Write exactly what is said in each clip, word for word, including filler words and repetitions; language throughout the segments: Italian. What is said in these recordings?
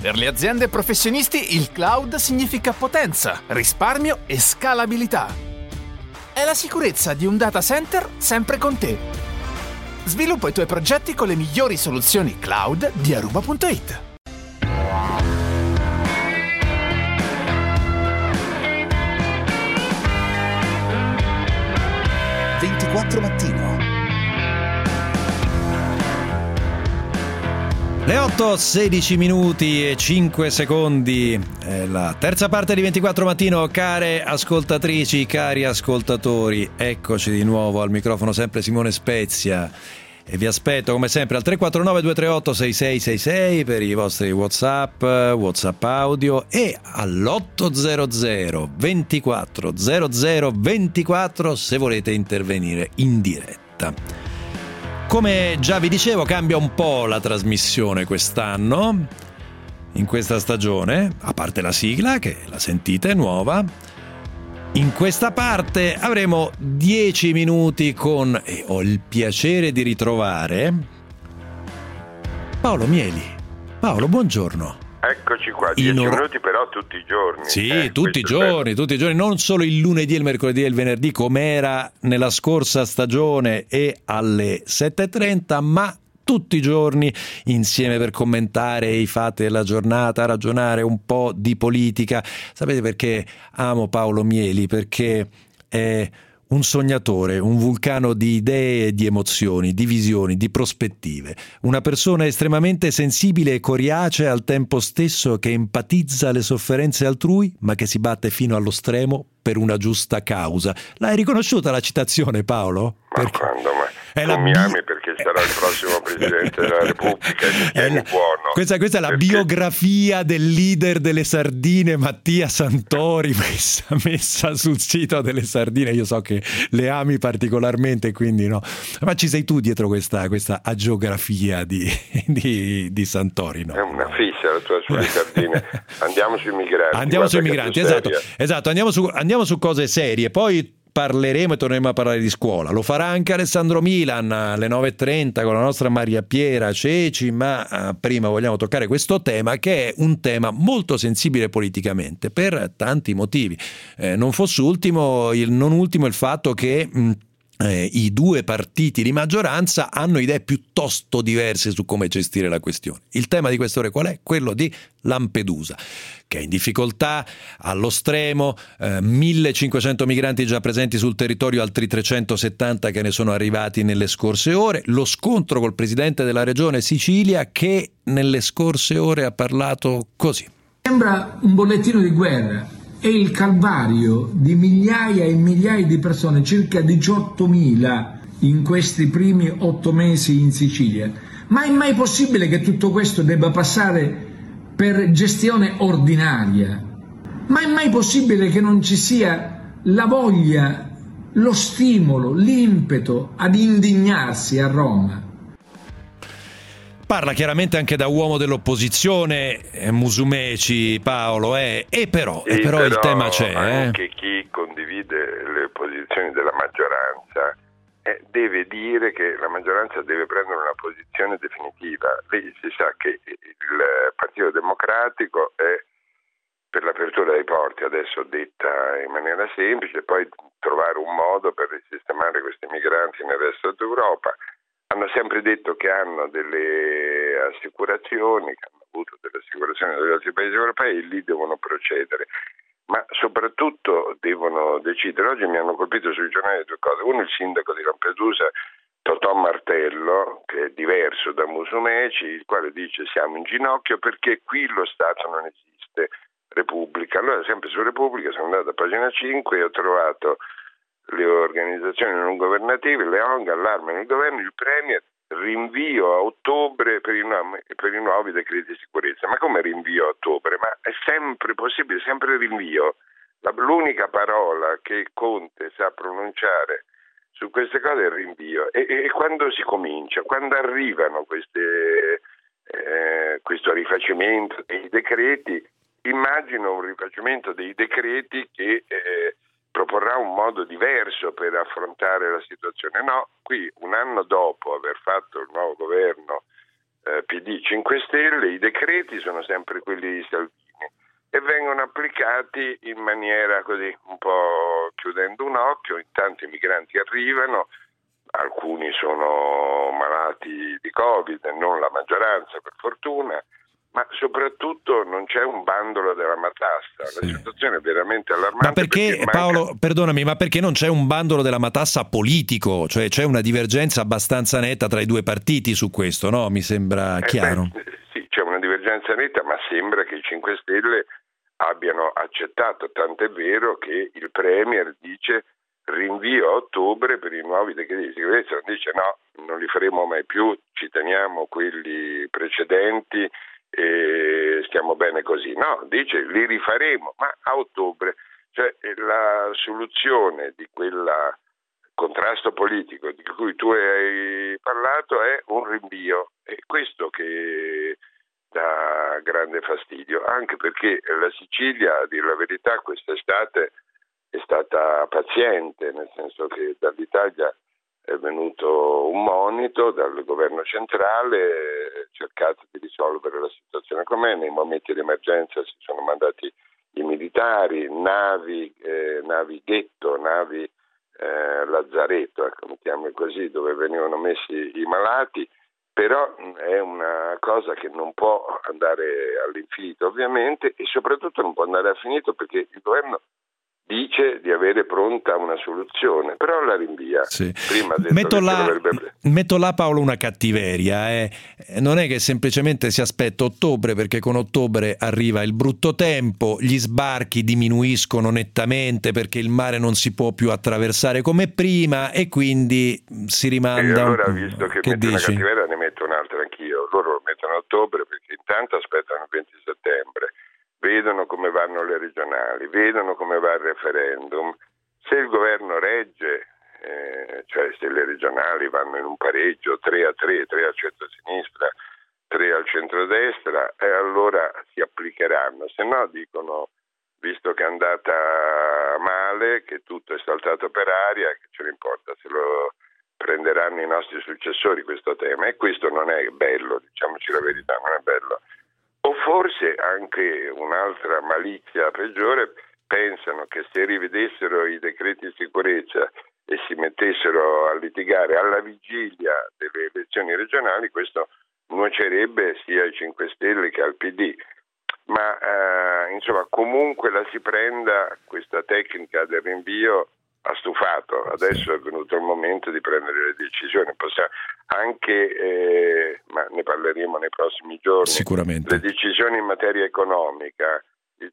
Per le aziende e professionisti il cloud significa potenza, risparmio e scalabilità. È la sicurezza di un data center sempre con te. Sviluppa i tuoi progetti con le migliori soluzioni cloud di Aruba punto it. ventiquattro Mattino. Le otto, sedici minuti e cinque secondi, è la terza parte di ventiquattro Mattino. Care ascoltatrici, cari ascoltatori, eccoci di nuovo al microfono, sempre Simone Spezia, e vi aspetto come sempre al tre quattro nove due tre otto sei sei sei sei per i vostri WhatsApp, WhatsApp audio, e all'otto zero zero ventiquattro zero zero ventiquattro se volete intervenire in diretta. Come già vi dicevo, cambia un po' la trasmissione quest'anno, in questa stagione, a parte la sigla, che la sentite, è nuova. In questa parte avremo dieci minuti con, e ho il piacere di ritrovare, Paolo Mieli. Paolo, buongiorno. Eccoci qua, dieci or- minuti però tutti i giorni. Sì, eh, tutti i giorni, tutti i giorni, non solo il lunedì, il mercoledì e il venerdì come era nella scorsa stagione e alle sette e trenta, ma tutti i giorni insieme per commentare i fatti della giornata, ragionare un po' di politica. Sapete perché amo Paolo Mieli? Perché è un sognatore, un vulcano di idee e di emozioni, di visioni, di prospettive. Una persona estremamente sensibile e coriacea al tempo stesso, che empatizza le sofferenze altrui, ma che si batte fino allo stremo per una giusta causa. L'hai riconosciuta la citazione, Paolo? Ma perché quando? Ma è tu la mi bi- ami perché sarà il prossimo Presidente della Repubblica e mi tieni la... buono. Questa, questa è la perché... biografia del leader delle sardine, Mattia Santori, messa, messa sul sito delle sardine. Io so che le ami particolarmente, quindi no. Ma ci sei tu dietro questa, questa agiografia di, di, di Santori, no? È una fissa la tua sulle sardine. Andiamo sui migranti. Andiamo sui migranti, esatto, seria. esatto. Andiamo su, andiamo su cose serie, poi parleremo e torneremo a parlare di scuola. Lo farà anche Alessandro Milan alle nove e trenta con la nostra Maria Piera Ceci, ma uh, prima vogliamo toccare questo tema, che è un tema molto sensibile politicamente per tanti motivi. Eh, non fosse ultimo il, non ultimo il fatto che mh, Eh, i due partiti di maggioranza hanno idee piuttosto diverse su come gestire la questione. Il tema di queste ore qual è? Quello di Lampedusa, che è in difficoltà allo stremo, eh, millecinquecento migranti già presenti sul territorio, altri trecentosettanta che ne sono arrivati nelle scorse ore, lo scontro col presidente della regione Sicilia, che nelle scorse ore ha parlato così. Sembra un bollettino di guerra. È il calvario di migliaia e migliaia di persone, circa diciottomila in questi primi otto mesi in Sicilia. Ma è mai possibile che tutto questo debba passare per gestione ordinaria? Ma è mai possibile che non ci sia la voglia, lo stimolo, l'impeto ad indignarsi a Roma? Parla chiaramente anche da uomo dell'opposizione, eh, Musumeci, Paolo, eh, e però, Sì, e però, però il tema c'è. Anche eh. chi condivide le posizioni della maggioranza eh, deve dire che la maggioranza deve prendere una posizione definitiva. Lì si sa che il Partito Democratico è per l'apertura dei porti, adesso detta in maniera semplice, poi trovare un modo per risistemare questi migranti nel resto d'Europa. Hanno sempre detto che hanno delle assicurazioni, che hanno avuto delle assicurazioni dagli altri paesi europei, e lì devono procedere. Ma soprattutto devono decidere. Oggi mi hanno colpito sui giornali due cose. Uno, il sindaco di Lampedusa, Totò Martello, che è diverso da Musumeci, il quale dice siamo in ginocchio perché qui lo Stato non esiste, Repubblica. Allora, sempre su Repubblica, sono andato a pagina cinque e ho trovato le organizzazioni non governative, le O N G allarmano il governo, il Premier, rinvio a ottobre per i, nuovi, per i nuovi decreti di sicurezza. Ma come rinvio a ottobre? Ma è sempre possibile, sempre rinvio. La, l'unica parola che Conte sa pronunciare su queste cose è il rinvio. E, e quando si comincia, quando arrivano queste, eh, questo rifacimento dei decreti, immagino un rifacimento dei decreti che eh, proporrà un modo diverso per affrontare la situazione. No, qui un anno dopo aver fatto il nuovo governo eh, P D cinque Stelle, i decreti sono sempre quelli di Salvini e vengono applicati in maniera così, un po' chiudendo un occhio. Intanto i migranti arrivano, alcuni sono malati di Covid, non la maggioranza per fortuna, ma soprattutto non c'è un bandolo della matassa. Sì. La situazione è veramente allarmante. Ma perché, perché manca... Paolo, perdonami, ma perché non c'è un bandolo della matassa politico? Cioè c'è una divergenza abbastanza netta tra i due partiti su questo, no? Mi sembra chiaro. Eh beh, sì, c'è una divergenza netta, ma sembra che i cinque Stelle abbiano accettato, tant'è vero che il Premier dice rinvio a ottobre per i nuovi decreti di sicurezza, dice no, non li faremo mai più, ci teniamo quelli precedenti e stiamo bene così. No, dice li rifaremo, ma a ottobre. Cioè la soluzione di quel contrasto politico di cui tu hai parlato è un rinvio, e questo che dà grande fastidio, anche perché la Sicilia, a dire la verità, quest'estate è stata paziente, nel senso che dall'Italia è venuto un monito dal governo centrale, cercato di risolvere la situazione com'è. Nei momenti di emergenza si sono mandati i militari, navi, eh, navi ghetto, navi eh, lazzaretto, ecco, mettiamo così, dove venivano messi i malati, però è una cosa che non può andare all'infinito ovviamente, e soprattutto non può andare all'infinito perché il governo dice di avere pronta una soluzione, però la rinvia. Sì. Prima ha detto metto, che là, dovrebbe... metto là, Paolo, una cattiveria. Eh. Non è che semplicemente si aspetta ottobre, perché con ottobre arriva il brutto tempo, gli sbarchi diminuiscono nettamente perché il mare non si può più attraversare come prima e quindi si rimanda. E allora, un... visto che, che metti dici? una cattiveria, ne metto un'altra anch'io. Loro lo mettono a ottobre perché intanto aspettano il venti settembre. Vedono come vanno le regionali, vedono come va il referendum. Se il governo regge, eh, cioè se le regionali vanno in un pareggio tre a tre, tre al centro-sinistra, tre al centrodestra, e eh, allora si applicheranno. Se no dicono, visto che è andata male, che tutto è saltato per aria, che ce ne importa, se lo prenderanno i nostri successori questo tema. E questo non è bello, diciamoci la verità, non è bello. O forse anche un'altra malizia peggiore, pensano che se rivedessero i decreti di sicurezza e si mettessero a litigare alla vigilia delle elezioni regionali, questo nuocerebbe sia ai cinque Stelle che al P D. Ma eh, insomma, comunque la si prenda questa tecnica del rinvio, ha stufato. Adesso è venuto il momento di prendere le decisioni. Possiamo anche, eh, ma ne parleremo nei prossimi giorni, sicuramente. Le decisioni in materia economica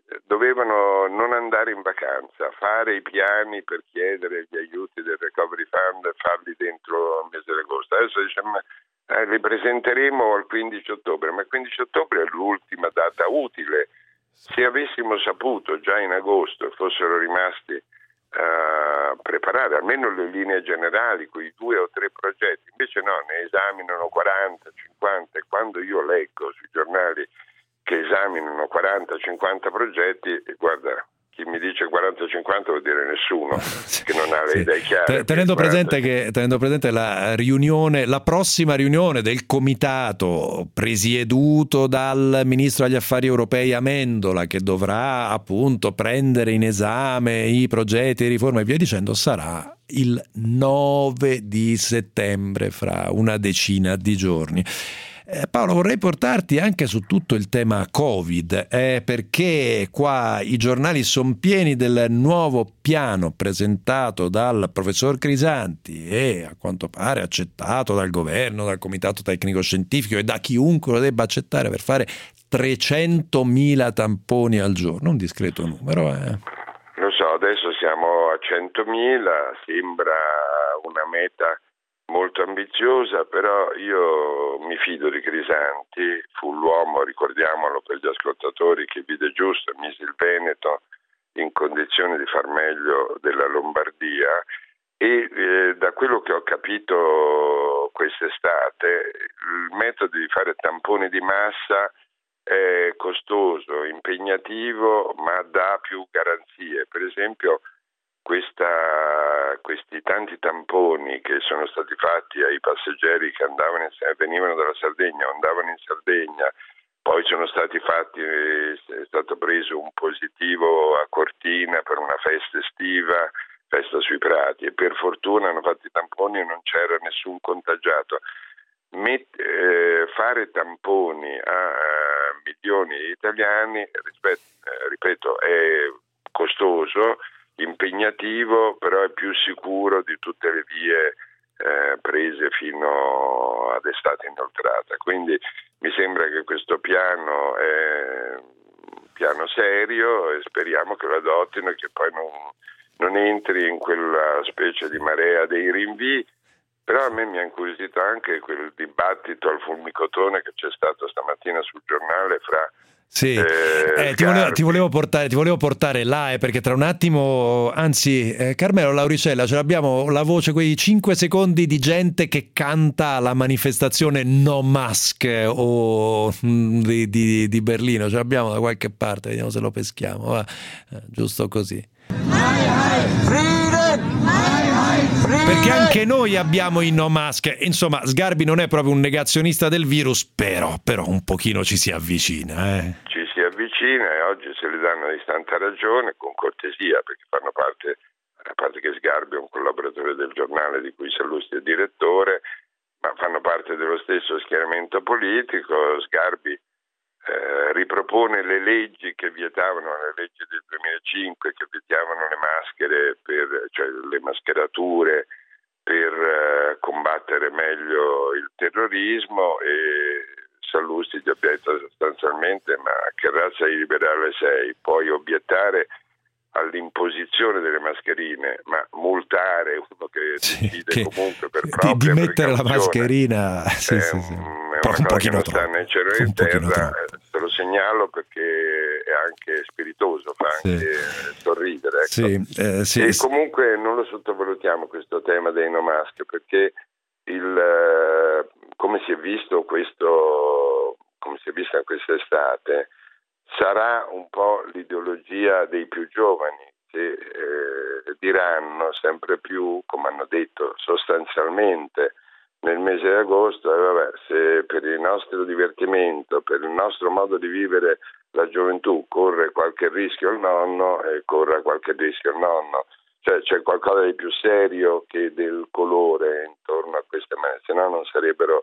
dovevano non andare in vacanza, fare i piani per chiedere gli aiuti del Recovery Fund e farli dentro il mese di agosto. Adesso diciamo eh, li presenteremo al quindici ottobre, ma il quindici ottobre è l'ultima data utile. Se avessimo saputo già in agosto e fossero rimasti a preparare almeno le linee generali, quei due o tre progetti, invece no, ne esaminano quaranta, cinquanta, e quando io leggo sui giornali che esaminano quaranta cinquanta progetti, guarda, chi mi dice quaranta cinquanta vuol dire nessuno che non ha le sì. idee chiare. Tenendo presente che tenendo presente la riunione, la prossima riunione del comitato presieduto dal ministro agli affari europei Amendola, che dovrà appunto prendere in esame i progetti di riforma e via dicendo, sarà il nove di settembre, fra una decina di giorni. Eh, Paolo, vorrei portarti anche su tutto il tema Covid, eh, perché qua i giornali sono pieni del nuovo piano presentato dal professor Crisanti e a quanto pare accettato dal governo, dal comitato tecnico scientifico e da chiunque lo debba accettare, per fare trecentomila tamponi al giorno, un discreto numero. Eh. Lo so, adesso siamo a centomila, sembra una meta molto ambiziosa, però io mi fido di Crisanti. Fu l'uomo, ricordiamolo per gli ascoltatori, che vide giusto, mise il Veneto in condizione di far meglio della Lombardia, e eh, da quello che ho capito quest'estate il metodo di fare tamponi di massa è costoso, impegnativo, ma dà più garanzie. Per esempio questa, questi tanti tamponi che sono stati fatti ai passeggeri che andavano in, venivano dalla Sardegna o andavano in Sardegna, poi sono stati fatti, è stato preso un positivo a Cortina per una festa estiva, festa sui prati, e per fortuna hanno fatto i tamponi e non c'era nessun contagiato. Met, eh, fare tamponi a, a milioni di italiani, rispetto, eh, ripeto, è costoso, impegnativo, però è più sicuro di tutte le vie eh, prese fino ad estate inoltrata. Quindi mi sembra che questo piano è un piano serio e speriamo che lo adottino e che poi non, non entri in quella specie di marea dei rinvii. Però a me mi ha incuriosito anche quel dibattito al fulmicotone che c'è stato stamattina sul giornale fra Sì, eh, eh, ti, volevo, ti, volevo portare, ti volevo portare là, eh, perché tra un attimo, anzi, eh, Carmelo Lauricella, ce l'abbiamo la voce, quei cinque secondi di gente che canta alla manifestazione No Mask o mh, di, di, di Berlino, ce l'abbiamo da qualche parte, vediamo se lo peschiamo, va. Eh, giusto così. Perché anche noi abbiamo i No Mask. Insomma, Sgarbi non è proprio un negazionista del virus, però, però un pochino ci si avvicina. Eh. Ci si avvicina e oggi se le danno di tanta ragione, con cortesia, perché fanno parte, a parte che Sgarbi è un collaboratore del giornale di cui Sallusti è direttore, ma fanno parte dello stesso schieramento politico. Sgarbi Eh, ripropone le leggi che vietavano, le leggi del duemilacinque che vietavano le maschere, per, cioè le mascherature per eh, combattere meglio il terrorismo, e Sallusti gli ha detto sostanzialmente: ma che razza di liberale sei? Puoi obiettare all'imposizione delle mascherine, ma multare uno che sì, decide che comunque per di, propria di mettere la mascherina sì, è, sì, un, sì. è Un una cosa che non troppo. sta né in cielo né in terra. Te lo segnalo perché è anche spiritoso, fa sì. anche sorridere, ecco. sì, eh, sì, e sì. comunque non lo sottovalutiamo questo tema dei no mask, perché il, come si è visto questo come si è vista quest'estate, sarà un po' l'ideologia dei più giovani che eh, diranno sempre più, come hanno detto sostanzialmente nel mese di agosto, eh, vabbè, se per il nostro divertimento, per il nostro modo di vivere la gioventù corre qualche rischio il nonno, e eh, corra qualche rischio il nonno. Cioè c'è qualcosa di più serio che del colore intorno a queste messe, se no non sarebbero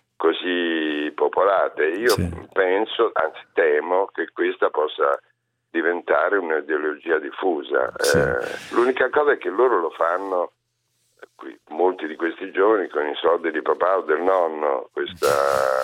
così popolate. Io sì. penso, anzi temo, che questa possa diventare un'ideologia diffusa. Sì. Eh, l'unica cosa è che loro lo fanno, qui, molti di questi giovani, con i soldi di papà o del nonno, questa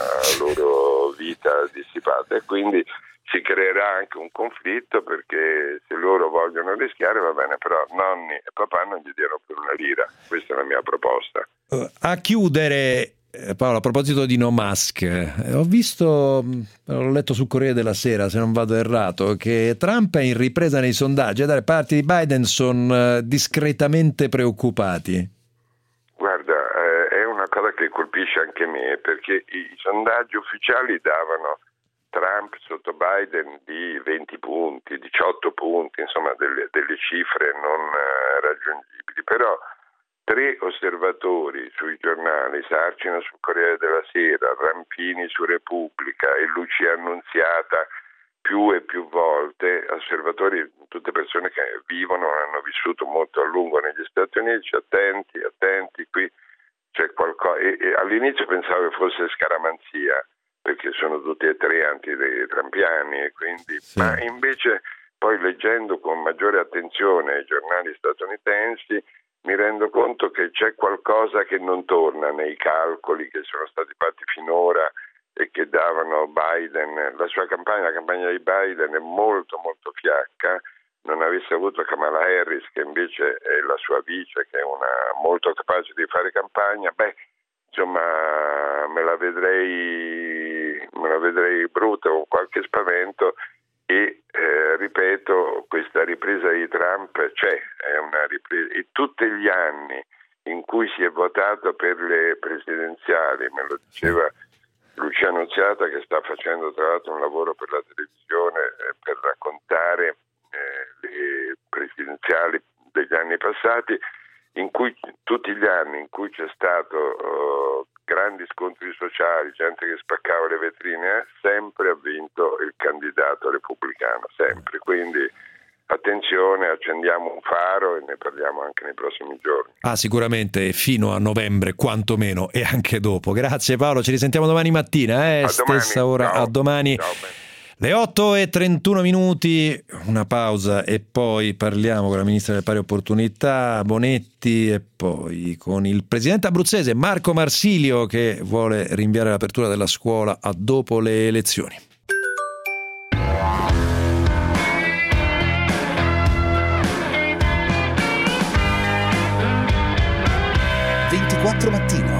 loro vita dissipata, e quindi si creerà anche un conflitto, perché se loro vogliono rischiare va bene, però nonni e papà non gli diano più una lira. Questa è la mia proposta. Uh, a chiudere, Paolo, a proposito di No Mask, eh, ho visto, l'ho letto sul Corriere della Sera, se non vado errato, che Trump è in ripresa nei sondaggi e dalle parti di Biden sono discretamente preoccupati. Guarda, eh, è una cosa che colpisce anche me, perché i sondaggi ufficiali davano Trump sotto Biden di venti punti, diciotto punti, insomma delle, delle cifre non eh, raggiungibili, però tre osservatori sui giornali, Sarcina sul Corriere della Sera, Rampini su Repubblica e Lucia Annunziata più e più volte, osservatori, tutte persone che vivono, hanno vissuto molto a lungo negli Stati Uniti, attenti, attenti, qui c'è qualcosa, e, e all'inizio pensavo che fosse scaramanzia, perché sono tutti e tre anti-trampiani, e quindi, sì. ma invece poi leggendo con maggiore attenzione i giornali statunitensi mi rendo conto che c'è qualcosa che non torna nei calcoli che sono stati fatti finora e che davano Biden. La sua campagna, la campagna di Biden è molto molto fiacca. Non avesse avuto Kamala Harris, che invece è la sua vice, che è una molto capace di fare campagna, beh, insomma, me la vedrei, me la vedrei brutta, con qualche spavento. E eh, ripeto, questa ripresa di Trump c'è, è una ripresa, e tutti gli anni in cui si è votato per le presidenziali, me lo diceva Lucia Annunziata, che sta facendo tra l'altro un lavoro per la televisione eh, per raccontare eh, le presidenziali degli anni passati, in cui tutti gli anni in cui c'è stato uh, grandi scontri sociali, gente che spaccava le vetrine, sempre ha vinto il candidato repubblicano, sempre. Quindi attenzione, accendiamo un faro e ne parliamo anche nei prossimi giorni. Ah, sicuramente fino a novembre, quantomeno, e anche dopo. Grazie Paolo, ci risentiamo domani mattina, eh? A stessa domani. ora, Ciao. a domani. Ciao. Le otto e trentuno minuti, una pausa e poi parliamo con la Ministra delle Pari Opportunità Bonetti e poi con il Presidente abruzzese Marco Marsilio che vuole rinviare l'apertura della scuola a dopo le elezioni. ventiquattro Mattino.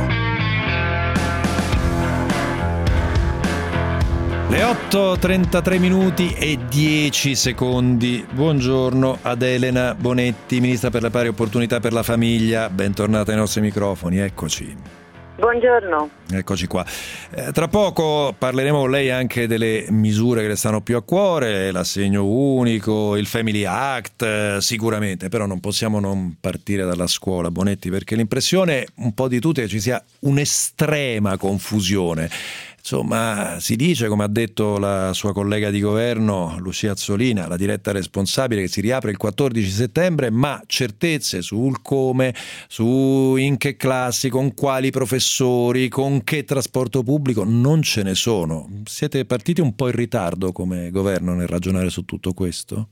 Le otto e trentatré minuti e dieci secondi. Buongiorno ad Elena Bonetti, Ministra per le Pari Opportunità per la Famiglia. Bentornata ai nostri microfoni, eccoci. Buongiorno. Eccoci qua. Eh, tra poco parleremo con lei anche delle misure che le stanno più a cuore, l'assegno unico, il Family Act, eh, sicuramente, però non possiamo non partire dalla scuola, Bonetti, perché l'impressione un po' di tutti è che ci sia un'estrema confusione. Insomma, si dice, come ha detto la sua collega di governo Lucia Azzolina, la diretta responsabile, che si riapre il quattordici settembre, ma certezze sul come, su in che classi, con quali professori, con che trasporto pubblico, non ce ne sono. Siete partiti un po' in ritardo come governo nel ragionare su tutto questo?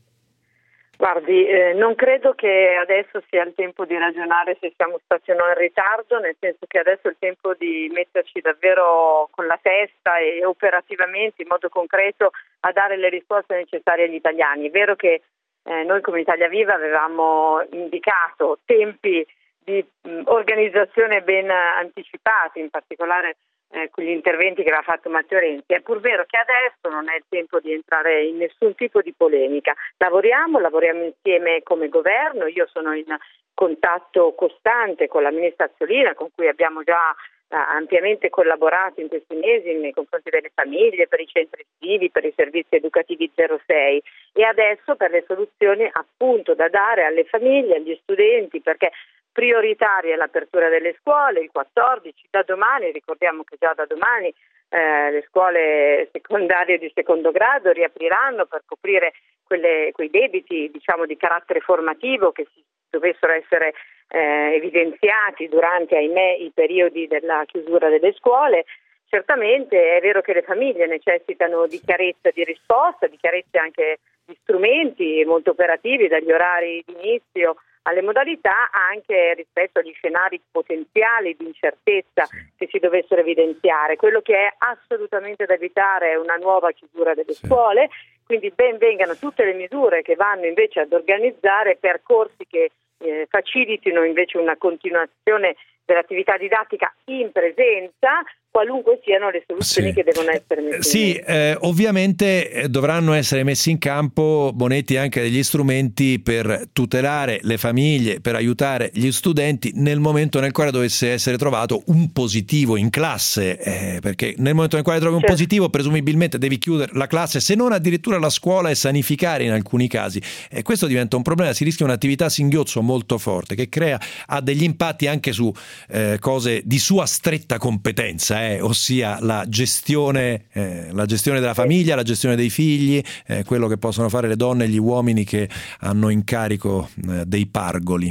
Guardi, eh, non credo che adesso sia il tempo di ragionare se siamo stati o no in ritardo, nel senso che adesso è il tempo di metterci davvero con la testa e operativamente, in modo concreto, a dare le risposte necessarie agli italiani. È vero che eh, noi come Italia Viva avevamo indicato tempi di mh, organizzazione ben anticipati, in particolare Eh, con gli interventi che aveva fatto Matteo Renzi. È pur vero che adesso non è il tempo di entrare in nessun tipo di polemica. Lavoriamo, lavoriamo insieme come governo. Io sono in contatto costante con la Ministra Azzolina, con cui abbiamo già eh, ampiamente collaborato in questi mesi nei confronti delle famiglie, per i centri estivi, per i servizi educativi zero sei e adesso per le soluzioni appunto da dare alle famiglie, agli studenti, perché prioritaria è l'apertura delle scuole, il quattordici, da domani, ricordiamo che già da domani eh, le scuole secondarie di secondo grado riapriranno per coprire quelle, quei debiti, diciamo, di carattere formativo che si dovessero essere eh, evidenziati durante, ahimè, i periodi della chiusura delle scuole. Certamente è vero che le famiglie necessitano di chiarezza di risposta, di chiarezza anche di strumenti molto operativi, dagli orari di inizio alle modalità, anche rispetto agli scenari potenziali di incertezza che si dovessero evidenziare. Quello che è assolutamente da evitare è una nuova chiusura delle sì. scuole, quindi ben vengano tutte le misure che vanno invece ad organizzare percorsi che eh, facilitino invece una continuazione dell'attività didattica in presenza, qualunque siano le soluzioni sì. che devono essere messe in Sì, eh, ovviamente eh, dovranno essere messi in campo, Bonetti, anche degli strumenti per tutelare le famiglie, per aiutare gli studenti nel momento nel quale dovesse essere trovato un positivo in classe, eh, perché nel momento nel quale trovi un certo. positivo presumibilmente devi chiudere la classe, se non addirittura la scuola, e sanificare in alcuni casi, e questo diventa un problema, si rischia un'attività a singhiozzo molto forte che crea ha degli impatti anche su eh, cose di sua stretta competenza, eh, ossia la gestione, eh, la gestione della famiglia, la gestione dei figli, eh, quello che possono fare le donne e gli uomini che hanno in carico eh, dei pargoli.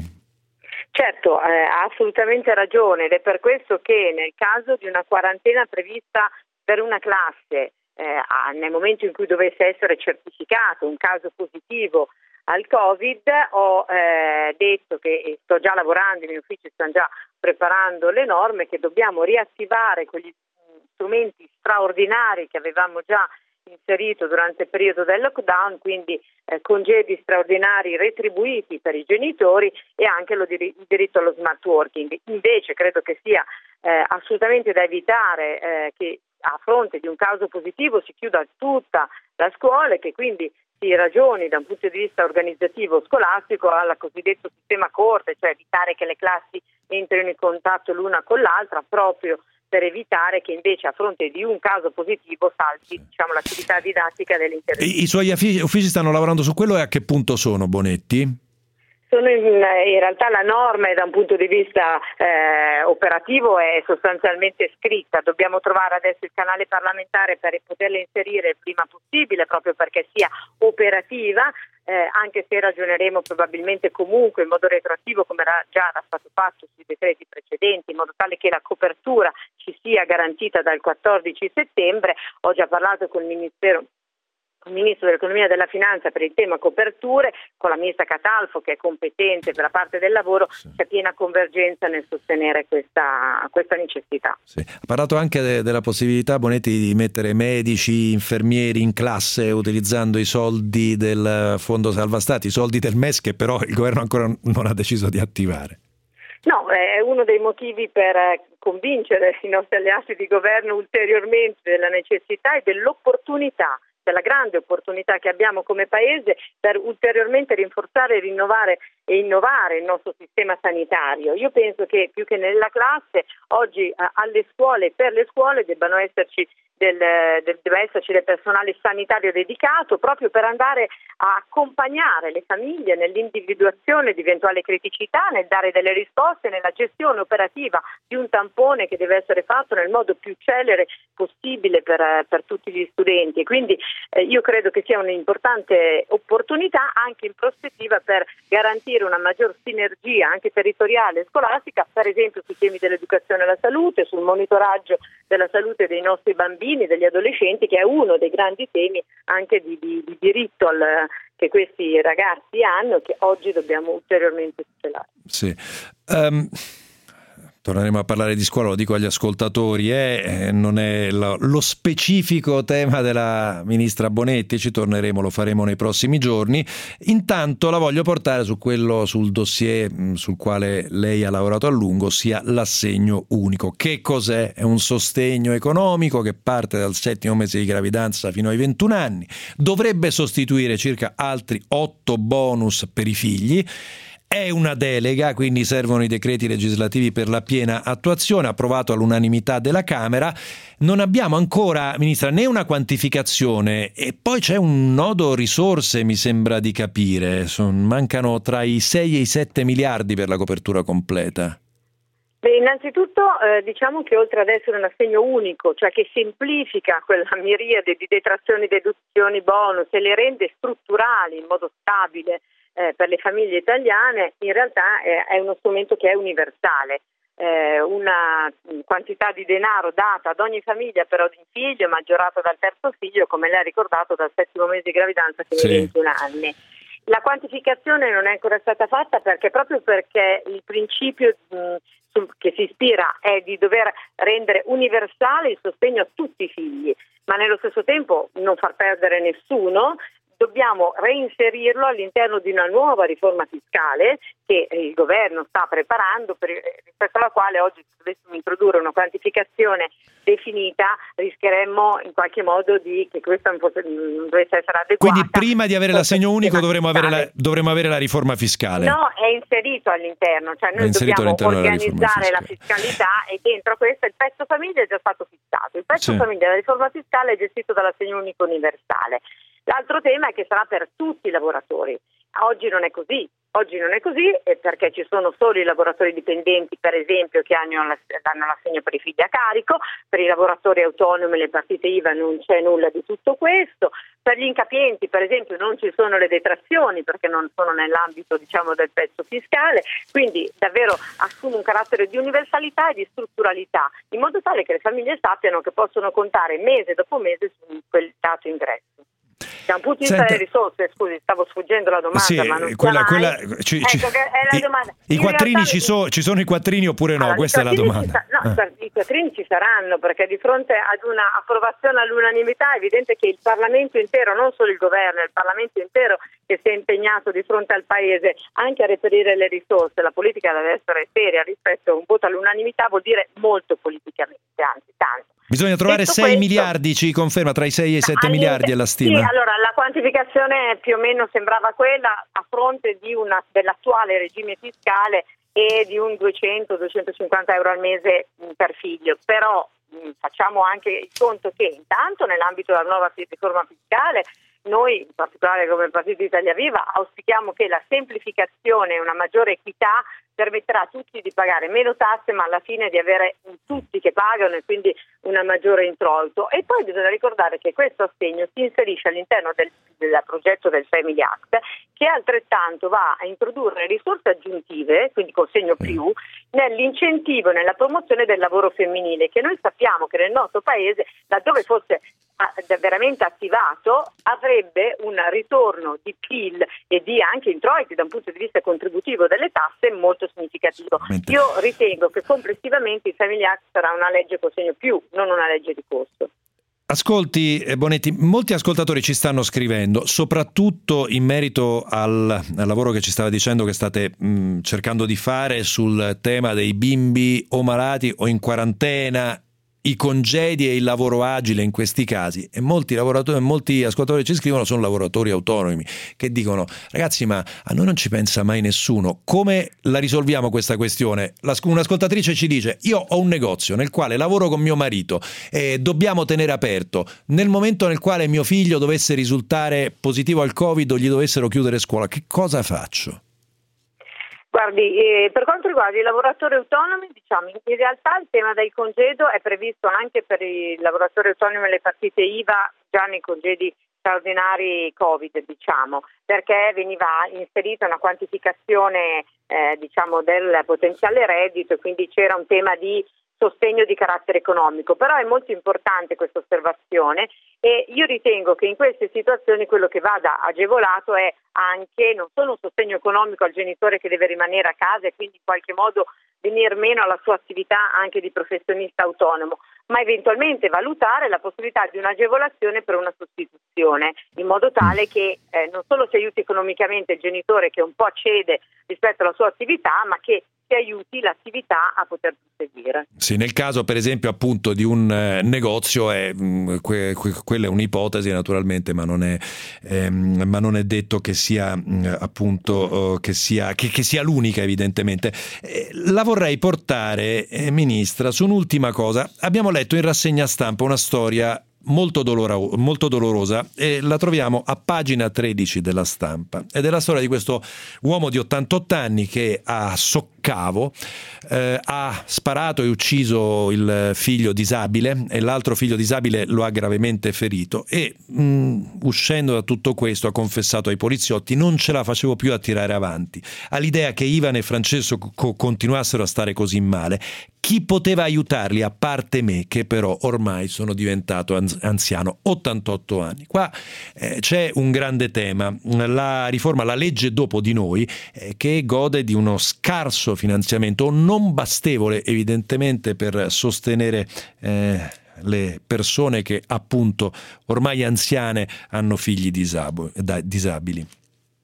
Certo, eh, ha assolutamente ragione ed è per questo che nel caso di una quarantena prevista per una classe, eh, nel momento in cui dovesse essere certificato un caso positivo al Covid, ho eh, detto che sto già lavorando, i miei uffici stanno già preparando le norme, che dobbiamo riattivare quegli strumenti straordinari che avevamo già inserito durante il periodo del lockdown, quindi eh, congedi straordinari retribuiti per i genitori e anche lo dir- il diritto allo smart working. Invece credo che sia eh, assolutamente da evitare eh, che a fronte di un caso positivo si chiuda tutta la scuola e che quindi si ragioni da un punto di vista organizzativo scolastico al cosiddetto sistema corte, cioè evitare che le classi entrino in contatto l'una con l'altra, proprio per evitare che invece a fronte di un caso positivo salti, diciamo, l'attività didattica dell'intero. I, I suoi uffici stanno lavorando su quello, e a che punto sono, Bonetti? sono in, in realtà la norma da un punto di vista eh, operativo è sostanzialmente scritta, dobbiamo trovare adesso il canale parlamentare per poterla inserire il prima possibile proprio perché sia operativa, eh, anche se ragioneremo probabilmente comunque in modo retroattivo come era già era stato fatto sui decreti precedenti, in modo tale che la copertura ci sia garantita dal quattordici settembre. Ho già parlato con il Ministero il Ministro dell'Economia e della Finanza per il tema coperture, con la Ministra Catalfo che è competente per la parte del lavoro, sì. C'è piena convergenza nel sostenere questa, questa necessità. Sì. Ha parlato anche de- della possibilità, Bonetti, di mettere medici, infermieri in classe utilizzando i soldi del Fondo Salva Stati, i soldi del M E S che però il governo ancora non ha deciso di attivare. No, è uno dei motivi per convincere i nostri alleati di governo ulteriormente della necessità e dell'opportunità, della grande opportunità che abbiamo come Paese per ulteriormente rinforzare, rinnovare e innovare il nostro sistema sanitario. Io penso che più che nella classe, oggi eh, alle scuole e per le scuole debbano esserci del, del, deve esserci del personale sanitario dedicato proprio per andare a accompagnare le famiglie nell'individuazione di eventuali criticità, nel dare delle risposte, nella gestione operativa di un tampone che deve essere fatto nel modo più celere possibile per, per tutti gli studenti. Quindi eh, io credo che sia un'importante opportunità anche in prospettiva per garantire una maggior sinergia anche territoriale e scolastica, per esempio sui temi dell'educazione alla salute, sul monitoraggio della salute dei nostri bambini, degli adolescenti, che è uno dei grandi temi anche di, di, di diritto al, che questi ragazzi hanno, che oggi dobbiamo ulteriormente tutelare. Sì. Um... Torneremo a parlare di scuola, lo dico agli ascoltatori, eh, non è lo, lo specifico tema della ministra Bonetti, ci torneremo, lo faremo nei prossimi giorni. Intanto la voglio portare su quello, sul dossier sul quale lei ha lavorato a lungo, ossia l'assegno unico. Che cos'è? È un sostegno economico che parte dal settimo mese di gravidanza fino ai ventuno anni, dovrebbe sostituire circa altri otto bonus per i figli. È una delega, quindi servono i decreti legislativi per la piena attuazione, approvato all'unanimità della Camera. Non abbiamo ancora, Ministra, né una quantificazione e poi c'è un nodo risorse, mi sembra di capire. Son, mancano tra i sei e i sette miliardi per la copertura completa. Beh, innanzitutto eh, diciamo che oltre ad essere un assegno unico, cioè che semplifica quella miriade di detrazioni, deduzioni, bonus e le rende strutturali in modo stabile Eh, per le famiglie italiane, in realtà è, è uno strumento che è universale, eh, una quantità di denaro data ad ogni famiglia per ogni figlio, maggiorata dal terzo figlio, come lei ha ricordato, dal settimo mese di gravidanza fino ai sì. ventuno anni. La quantificazione non è ancora stata fatta perché proprio perché il principio mh, che si ispira è di dover rendere universale il sostegno a tutti i figli, ma nello stesso tempo non far perdere nessuno. Dobbiamo reinserirlo all'interno di una nuova riforma fiscale che il governo sta preparando, per, rispetto alla quale oggi se dovessimo introdurre una quantificazione definita rischieremmo in qualche modo di che questa non, fosse, non dovesse essere adeguata. Quindi prima di avere l'assegno unico dovremmo avere, la, dovremmo avere la riforma fiscale? No, è inserito all'interno, cioè noi dobbiamo organizzare la fiscalità e dentro questo il pezzo famiglia è già stato fissato, il pezzo sì. famiglia della riforma fiscale è gestito dall'assegno unico universale. L'altro tema è che sarà per tutti i lavoratori. Oggi non è così. Oggi non è così perché ci sono solo i lavoratori dipendenti, per esempio, che hanno, hanno l'assegno per i figli a carico, per i lavoratori autonomi e le partite I V A non c'è nulla di tutto questo, per gli incapienti, per esempio, non ci sono le detrazioni perché non sono nell'ambito, diciamo, del pezzo fiscale, quindi davvero assume un carattere di universalità e di strutturalità, in modo tale che le famiglie sappiano che possono contare mese dopo mese su quel dato ingresso. Da un punto di vista delle risorse, scusi, stavo sfuggendo la domanda, sì, ma non quella, mai. quella, ci, ecco ci, che è la i, domanda. I In quattrini ci, mi... so, ci sono i quattrini oppure no? Allora, questa è la domanda. Sa... No, eh. I quattrini ci saranno perché di fronte ad una approvazione all'unanimità è evidente che il Parlamento intero, non solo il governo, il Parlamento intero che si è impegnato di fronte al Paese anche a reperire le risorse. La politica deve essere seria rispetto a un voto all'unanimità, vuol dire molto politicamente, anzi tanto. Bisogna trovare sei miliardi, ci conferma, tra i sei e i sette miliardi è la stima? Sì, allora la quantificazione più o meno sembrava quella a fronte di una, dell'attuale regime fiscale e di un duecento duecentocinquanta euro al mese per figlio, però mh, facciamo anche il conto che intanto nell'ambito della nuova riforma fiscale noi, in particolare come Partito Italia Viva, auspichiamo che la semplificazione e una maggiore equità permetterà a tutti di pagare meno tasse, ma alla fine di avere tutti che pagano e quindi un maggiore introito. E poi bisogna ricordare che questo assegno si inserisce all'interno del, del progetto del Family Act, che altrettanto va a introdurre risorse aggiuntive, quindi col segno più, nell'incentivo e nella promozione del lavoro femminile, che noi sappiamo che nel nostro paese, laddove fosse veramente attivato, avrebbe un ritorno di P I L e di anche introiti da un punto di vista contributivo delle tasse molto significativo. Io ritengo che complessivamente il Family Act sarà una legge col segno più, non una legge di costo. Ascolti Bonetti, molti ascoltatori ci stanno scrivendo, soprattutto in merito al, al lavoro che ci stava dicendo che state mh, cercando di fare sul tema dei bimbi o malati o in quarantena, i congedi e il lavoro agile in questi casi. E molti lavoratori, molti ascoltatori ci scrivono, sono lavoratori autonomi che dicono: ragazzi, ma a noi non ci pensa mai nessuno, come la risolviamo questa questione? La, un'ascoltatrice ci dice: io ho un negozio nel quale lavoro con mio marito e dobbiamo tenere aperto, nel momento nel quale mio figlio dovesse risultare positivo al Covid o gli dovessero chiudere scuola, che cosa faccio? Guardi, eh, per quanto riguarda i lavoratori autonomi, diciamo, in realtà il tema del congedo è previsto anche per i lavoratori autonomi e le partite I V A già nei congedi straordinari Covid, diciamo, perché veniva inserita una quantificazione eh, diciamo del potenziale reddito e quindi c'era un tema di sostegno di carattere economico. Però è molto importante questa osservazione e io ritengo che in queste situazioni quello che vada agevolato è anche non solo un sostegno economico al genitore che deve rimanere a casa e quindi in qualche modo venir meno alla sua attività anche di professionista autonomo, ma eventualmente valutare la possibilità di un'agevolazione per una sostituzione, in modo tale che eh, non solo si aiuti economicamente il genitore che un po' cede rispetto alla sua attività, ma che si aiuti l'attività a poter proseguire. Sì, nel caso per esempio appunto di un eh, negozio è mh, que, que, quella è un'ipotesi naturalmente, ma non è ehm, ma non è detto che sia mh, appunto uh, che sia che, che sia l'unica, evidentemente. Eh, la vorrei portare, eh, Ministra, su un'ultima cosa. Abbiamo letto in rassegna stampa una storia molto, dolora, molto dolorosa e la troviamo a pagina tredici della Stampa, ed è la storia di questo uomo di ottantotto anni che a Soccavo eh, ha sparato e ucciso il figlio disabile e l'altro figlio disabile lo ha gravemente ferito e mh, uscendo da tutto questo ha confessato ai poliziotti: non ce la facevo più a tirare avanti, all'idea che Ivan e Francesco co- continuassero a stare così male. Chi poteva aiutarli a parte me, che però ormai sono diventato anziano, ottantotto anni. Qua eh, c'è un grande tema, la riforma, la legge dopo di noi, eh, che gode di uno scarso finanziamento, non bastevole evidentemente per sostenere eh, le persone che appunto ormai anziane hanno figli disab- disabili.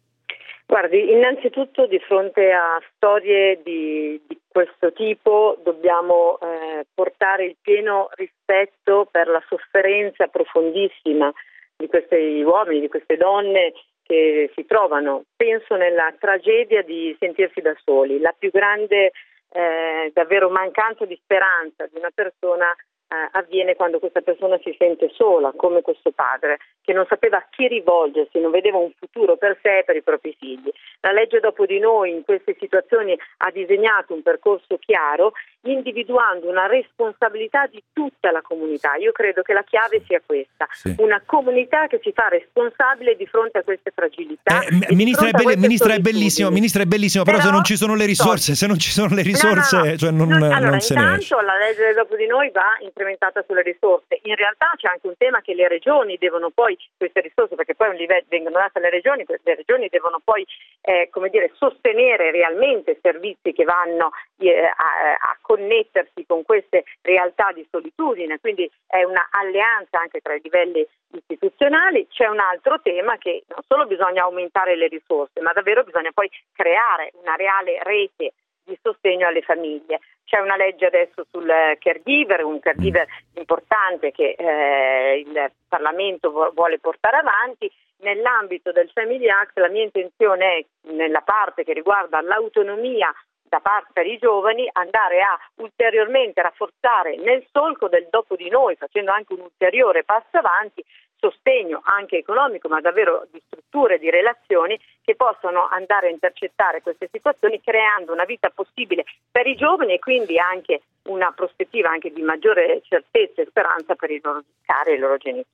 Guardi, innanzitutto di fronte a storie di, di questo tipo dobbiamo eh, portare il pieno rispetto per la sofferenza profondissima di questi uomini, di queste donne che si trovano, penso, nella tragedia di sentirsi da soli, la più grande eh, davvero mancanza di speranza di una persona eh, avviene quando questa persona si sente sola, come questo padre, che non sapeva a chi rivolgersi, non vedeva un futuro per sé e per i propri figli. La legge dopo di noi in queste situazioni ha disegnato un percorso chiaro, individuando una responsabilità di tutta la comunità. Io credo che la chiave sia questa, sì. Una comunità che si fa responsabile di fronte a queste fragilità. Eh, ministra, è, be- ministra è bellissimo, ministra è bellissimo, però, però se non ci sono le risorse, se non ci sono le risorse, no, no, no. Cioè non, non, allora, non se ne esce. Intanto la legge dopo di noi va implementata sulle risorse. In realtà c'è anche un tema che le regioni devono poi, queste risorse, perché poi un livello, vengono date alle regioni, queste regioni devono poi eh, come dire, sostenere realmente servizi che vanno eh, a, a connettersi con queste realtà di solitudine, quindi è una alleanza anche tra i livelli istituzionali. C'è un altro tema che non solo bisogna aumentare le risorse, ma davvero bisogna poi creare una reale rete di sostegno alle famiglie. C'è una legge adesso sul caregiver, un caregiver importante che eh, il Parlamento vuole portare avanti. Nell'ambito del Family Act la mia intenzione è, nella parte che riguarda l'autonomia da parte per i giovani, andare a ulteriormente rafforzare nel solco del dopo di noi, facendo anche un ulteriore passo avanti sostegno anche economico, ma davvero di strutture, di relazioni che possono andare a intercettare queste situazioni, creando una vita possibile per i giovani e quindi anche una prospettiva anche di maggiore certezza e speranza per i loro cari e i loro genitori.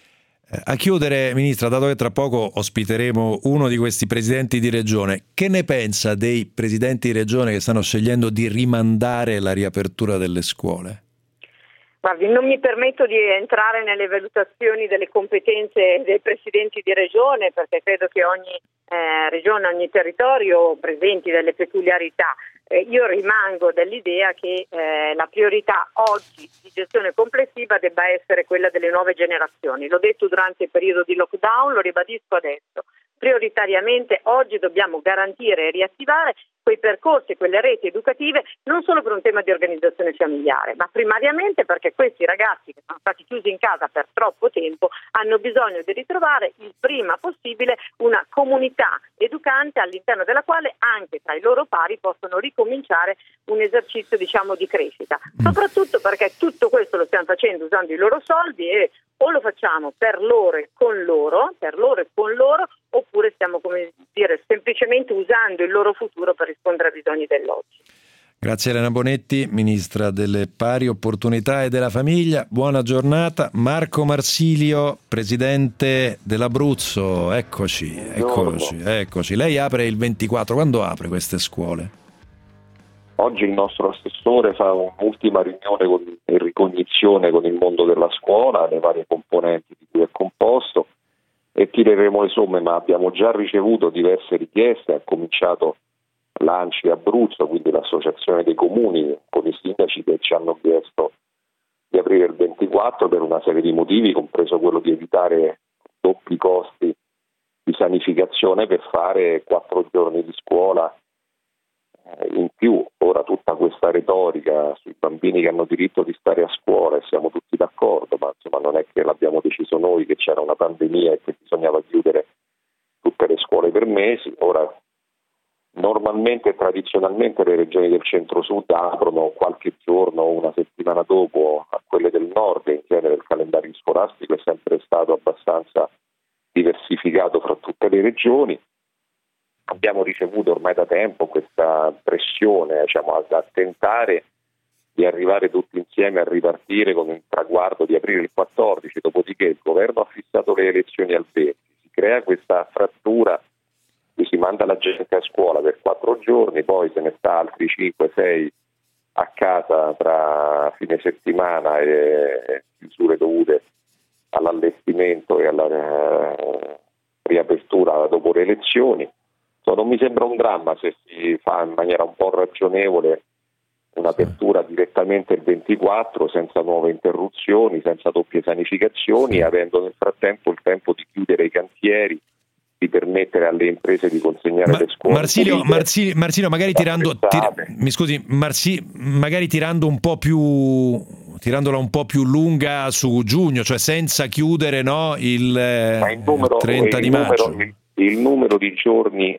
A chiudere, Ministra, dato che tra poco ospiteremo uno di questi presidenti di regione, che ne pensa dei presidenti di regione che stanno scegliendo di rimandare la riapertura delle scuole? Guardi, non mi permetto di entrare nelle valutazioni delle competenze dei presidenti di regione, perché credo che ogni eh, regione, ogni territorio presenti delle peculiarità. Eh, io rimango dell'idea che eh, la priorità oggi di gestione complessiva debba essere quella delle nuove generazioni. L'ho detto durante il periodo di lockdown, lo ribadisco adesso. Prioritariamente oggi dobbiamo garantire e riattivare quei percorsi, quelle reti educative, non solo per un tema di organizzazione familiare, ma primariamente perché questi ragazzi che sono stati chiusi in casa per troppo tempo hanno bisogno di ritrovare il prima possibile una comunità educante all'interno della quale anche tra i loro pari possono ricominciare un esercizio, diciamo, di crescita. Soprattutto perché tutto questo lo stiamo facendo usando i loro soldi e o lo facciamo per loro e con loro, per loro e con loro, oppure stiamo, come dire, semplicemente usando il loro futuro per rispondere ai bisogni dell'oggi. Grazie Elena Bonetti, Ministra delle Pari Opportunità e della Famiglia. Buona giornata. Marco Marsilio, Presidente dell'Abruzzo. Eccoci, eccoci, eccoci. Lei apre il ventiquattro. Quando apre queste scuole? Oggi il nostro assessore fa un'ultima riunione con, in ricognizione con il mondo della scuola, le varie componenti di cui è composto, e tireremo le somme, ma abbiamo già ricevuto diverse richieste. Ha cominciato l'ANCI Abruzzo, quindi l'associazione dei comuni, con i sindaci che ci hanno chiesto di aprire il ventiquattro per una serie di motivi, compreso quello di evitare doppi costi di sanificazione per fare quattro giorni di scuola in più. Ora tutta questa retorica sui bambini che hanno diritto di stare a scuola, e siamo tutti d'accordo, ma insomma non è che l'abbiamo deciso noi che c'era una pandemia e che bisognava chiudere tutte le scuole per mesi. Ora normalmente e tradizionalmente le regioni del centro-sud aprono qualche giorno, una settimana dopo a quelle del nord, e in genere il calendario scolastico è sempre stato abbastanza diversificato fra tutte le regioni. Abbiamo ricevuto ormai da tempo questa pressione, diciamo, a, a tentare di arrivare tutti insieme a ripartire con il traguardo di aprire il quattordici, dopodiché il governo ha fissato le elezioni al venti, si crea questa frattura, si manda la gente a scuola per quattro giorni, poi se ne sta altri cinque sei a casa tra fine settimana e chiusure dovute all'allestimento e alla eh, riapertura dopo le elezioni. Non mi sembra un dramma se si fa in maniera un po' ragionevole un'apertura direttamente il ventiquattro, senza nuove interruzioni, senza doppie sanificazioni, avendo nel frattempo il tempo di chiudere i cantieri, di permettere alle imprese di consegnare Ma, le scuole. Marsilio, Marsilio, Marsilio magari tirando tira, mi scusi, Marsi, magari tirando un po' più tirandola un po' più lunga su giugno, cioè senza chiudere, no, il, il numero, trenta di maggio. Numero, il, il numero di giorni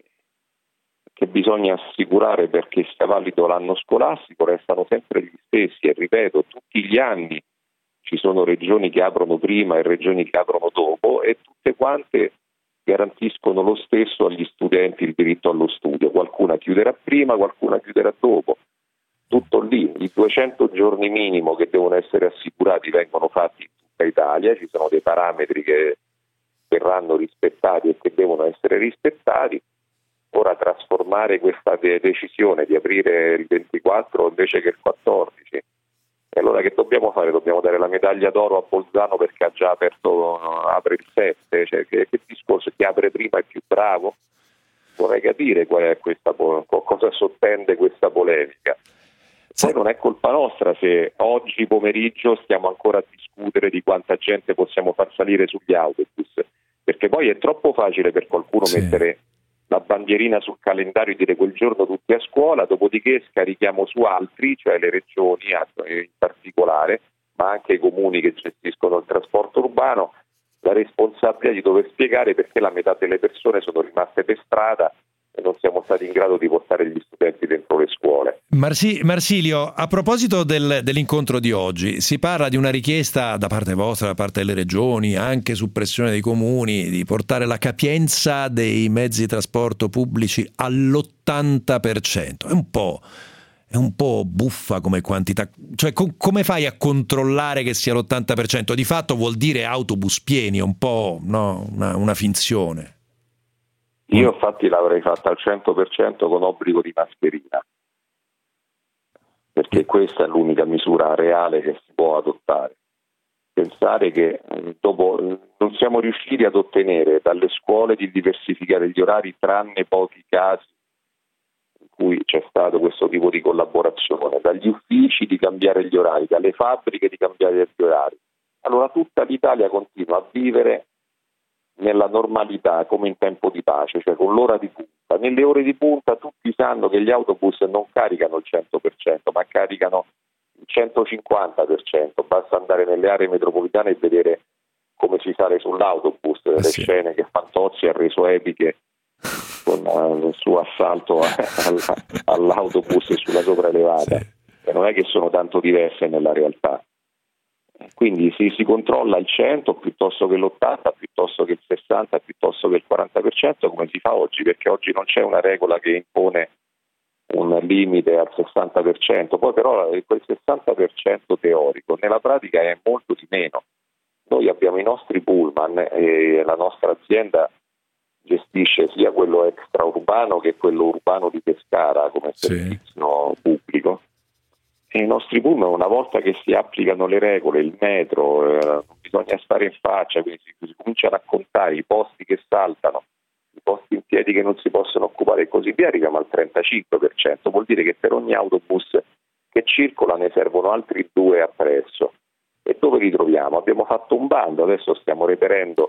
che bisogna assicurare perché sia valido l'anno scolastico restano sempre gli stessi, e ripeto, tutti gli anni ci sono regioni che aprono prima e regioni che aprono dopo, e tutte quante garantiscono lo stesso agli studenti il diritto allo studio. Qualcuna chiuderà prima, qualcuna chiuderà dopo, tutto lì. I duecento giorni minimo che devono essere assicurati vengono fatti in tutta Italia, ci sono dei parametri che verranno rispettati e che devono essere rispettati. Ora trasformare questa de- decisione di aprire il ventiquattro invece che il quattordici, e allora che dobbiamo fare? Dobbiamo dare la medaglia d'oro a Bolzano perché ha già aperto, apre il sette, cioè che, che discorso, chi apre prima è più bravo? Vorrei capire qual è questa, cosa sottende questa polemica. Poi non è colpa nostra se oggi pomeriggio stiamo ancora a discutere di quanta gente possiamo far salire sugli autobus, perché poi è troppo facile per qualcuno sì. mettere la bandierina sul calendario e dire quel giorno tutti a scuola, dopodiché scarichiamo su altri, cioè le regioni in particolare, ma anche i comuni che gestiscono il trasporto urbano, la responsabilità di dover spiegare perché la metà delle persone sono rimaste per strada e non siamo stati in grado di portare gli studenti dentro le scuole. Marsi- Marsilio, a proposito del, dell'incontro di oggi, si parla di una richiesta da parte vostra, da parte delle regioni, anche su pressione dei comuni, di portare la capienza dei mezzi di trasporto pubblici all'ottanta per cento. È un po', è un po' buffa come quantità. Cioè, co- come fai a controllare che sia l'ottanta per cento? Di fatto vuol dire autobus pieni, è un po', no, una, una finzione. Io infatti l'avrei fatta al cento per cento con obbligo di mascherina, perché questa è l'unica misura reale che si può adottare. Pensare che dopo non siamo riusciti ad ottenere dalle scuole di diversificare gli orari, tranne pochi casi in cui c'è stato questo tipo di collaborazione, dagli uffici di cambiare gli orari, dalle fabbriche di cambiare gli orari. Allora tutta l'Italia continua a vivere nella normalità come in tempo di pace, cioè con l'ora di punta. Nelle ore di punta tutti sanno che gli autobus non caricano il cento per cento, ma caricano il centocinquanta per cento. Basta andare nelle aree metropolitane e vedere come si sale sull'autobus, le sì. scene che Fantozzi ha reso epiche con uh, il suo assalto a, a, all'autobus sulla sopraelevata. Sì. E non è che sono tanto diverse nella realtà. Quindi si, si controlla il cento piuttosto che l'ottanta, piuttosto che il sessanta, piuttosto che il quaranta per cento, come si fa oggi, perché oggi non c'è una regola che impone un limite al sessanta per cento. Poi però quel sessanta per cento teorico nella pratica è molto di meno. Noi abbiamo i nostri pullman e la nostra azienda gestisce sia quello extraurbano che quello urbano di Pescara come servizio sì. pubblico. E i nostri pullman, una volta che si applicano le regole, il metro, eh, non bisogna stare in faccia, quindi si, si comincia a raccontare i posti che saltano, i posti in piedi che non si possono occupare e così via, arriviamo al trentacinque per cento. Vuol dire che per ogni autobus che circola ne servono altri due appresso. E dove li troviamo? Abbiamo fatto un bando, adesso stiamo reperendo,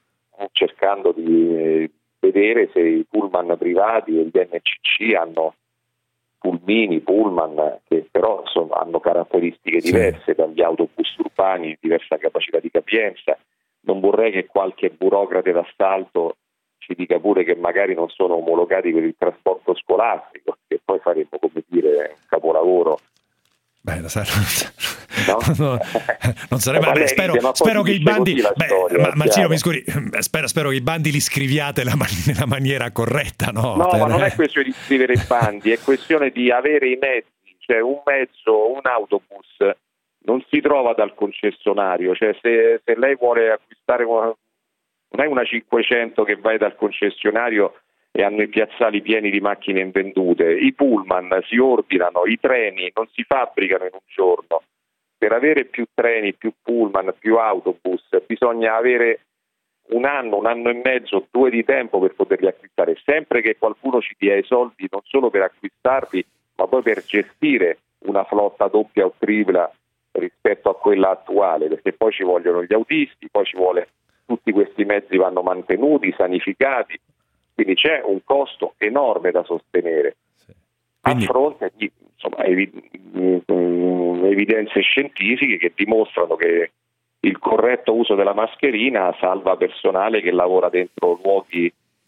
cercando di vedere se i pullman privati e gli N C C hanno pulmini, pullman, che però insomma, hanno caratteristiche diverse sì. dagli autobus urbani, diversa capacità di capienza. Non vorrei che qualche burocrate d'assalto ci dica pure che magari non sono omologati per il trasporto scolastico, che poi faremo, come dire, un capolavoro. Beh, lo sai, no? no, non sarebbe. Eh, Beh, spero, ride, spero che i bandi. Beh, storia, ma, Marcino, mi scusi, spero, spero che i bandi li scriviate nella, nella maniera corretta, no? No, per... ma non è questione di scrivere i bandi, è questione di avere i mezzi. Cioè, un mezzo, un autobus non si trova dal concessionario. Cioè, se, se lei vuole acquistare una, non è una cinquecento che vai dal concessionario e hanno i piazzali pieni di macchine invendute. I pullman si ordinano, i treni non si fabbricano in un giorno. Per avere più treni, più pullman, più autobus bisogna avere un anno, un anno e mezzo, due di tempo per poterli acquistare, sempre che qualcuno ci dia i soldi non solo per acquistarli, ma poi per gestire una flotta doppia o tripla rispetto a quella attuale, perché poi ci vogliono gli autisti, poi ci vuole, tutti questi mezzi vanno mantenuti, sanificati. Quindi c'è un costo enorme da sostenere sì. Quindi... a fronte di insomma, evi- evidenze scientifiche che dimostrano che il corretto uso della mascherina salva personale che lavora dentro luoghi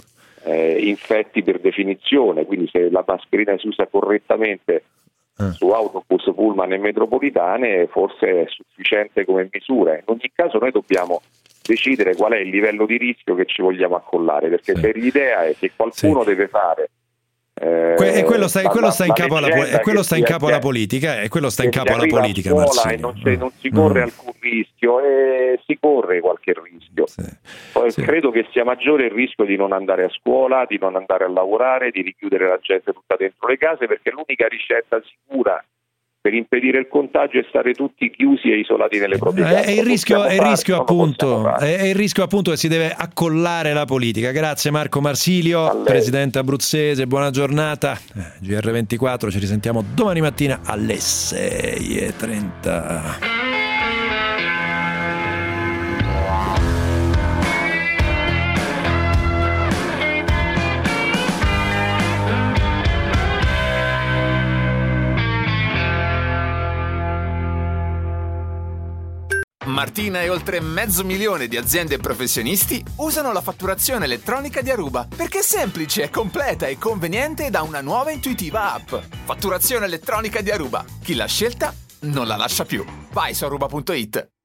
eh, infetti per definizione. Quindi se la mascherina si usa correttamente eh. su autobus, pullman e metropolitane forse è sufficiente come misura. In ogni caso noi dobbiamo decidere qual è il livello di rischio che ci vogliamo accollare, perché sì. se l'idea è che qualcuno sì. deve fare eh, que- e quello sta, la, quello sta in capo alla, e quello sta in capo alla che, politica e quello sta in capo alla politica, e non, se, non si corre mm. alcun rischio e si corre qualche rischio sì. Poi sì. credo che sia maggiore il rischio di non andare a scuola, di non andare a lavorare, di richiudere la gente tutta dentro le case, perché l'unica ricetta sicura per impedire il contagio è stare tutti chiusi e isolati nelle proprie case. È il rischio, è il fare, rischio appunto, è il rischio appunto che si deve accollare la politica. Grazie Marco Marsilio, presidente abruzzese, buona giornata. G R ventiquattro, ci risentiamo domani mattina alle sei e trenta. Martina e oltre mezzo milione di aziende e professionisti usano la fatturazione elettronica di Aruba perché è semplice, è completa e conveniente da una nuova e intuitiva app. Fatturazione elettronica di Aruba. Chi l'ha scelta non la lascia più. Vai su aruba punto it.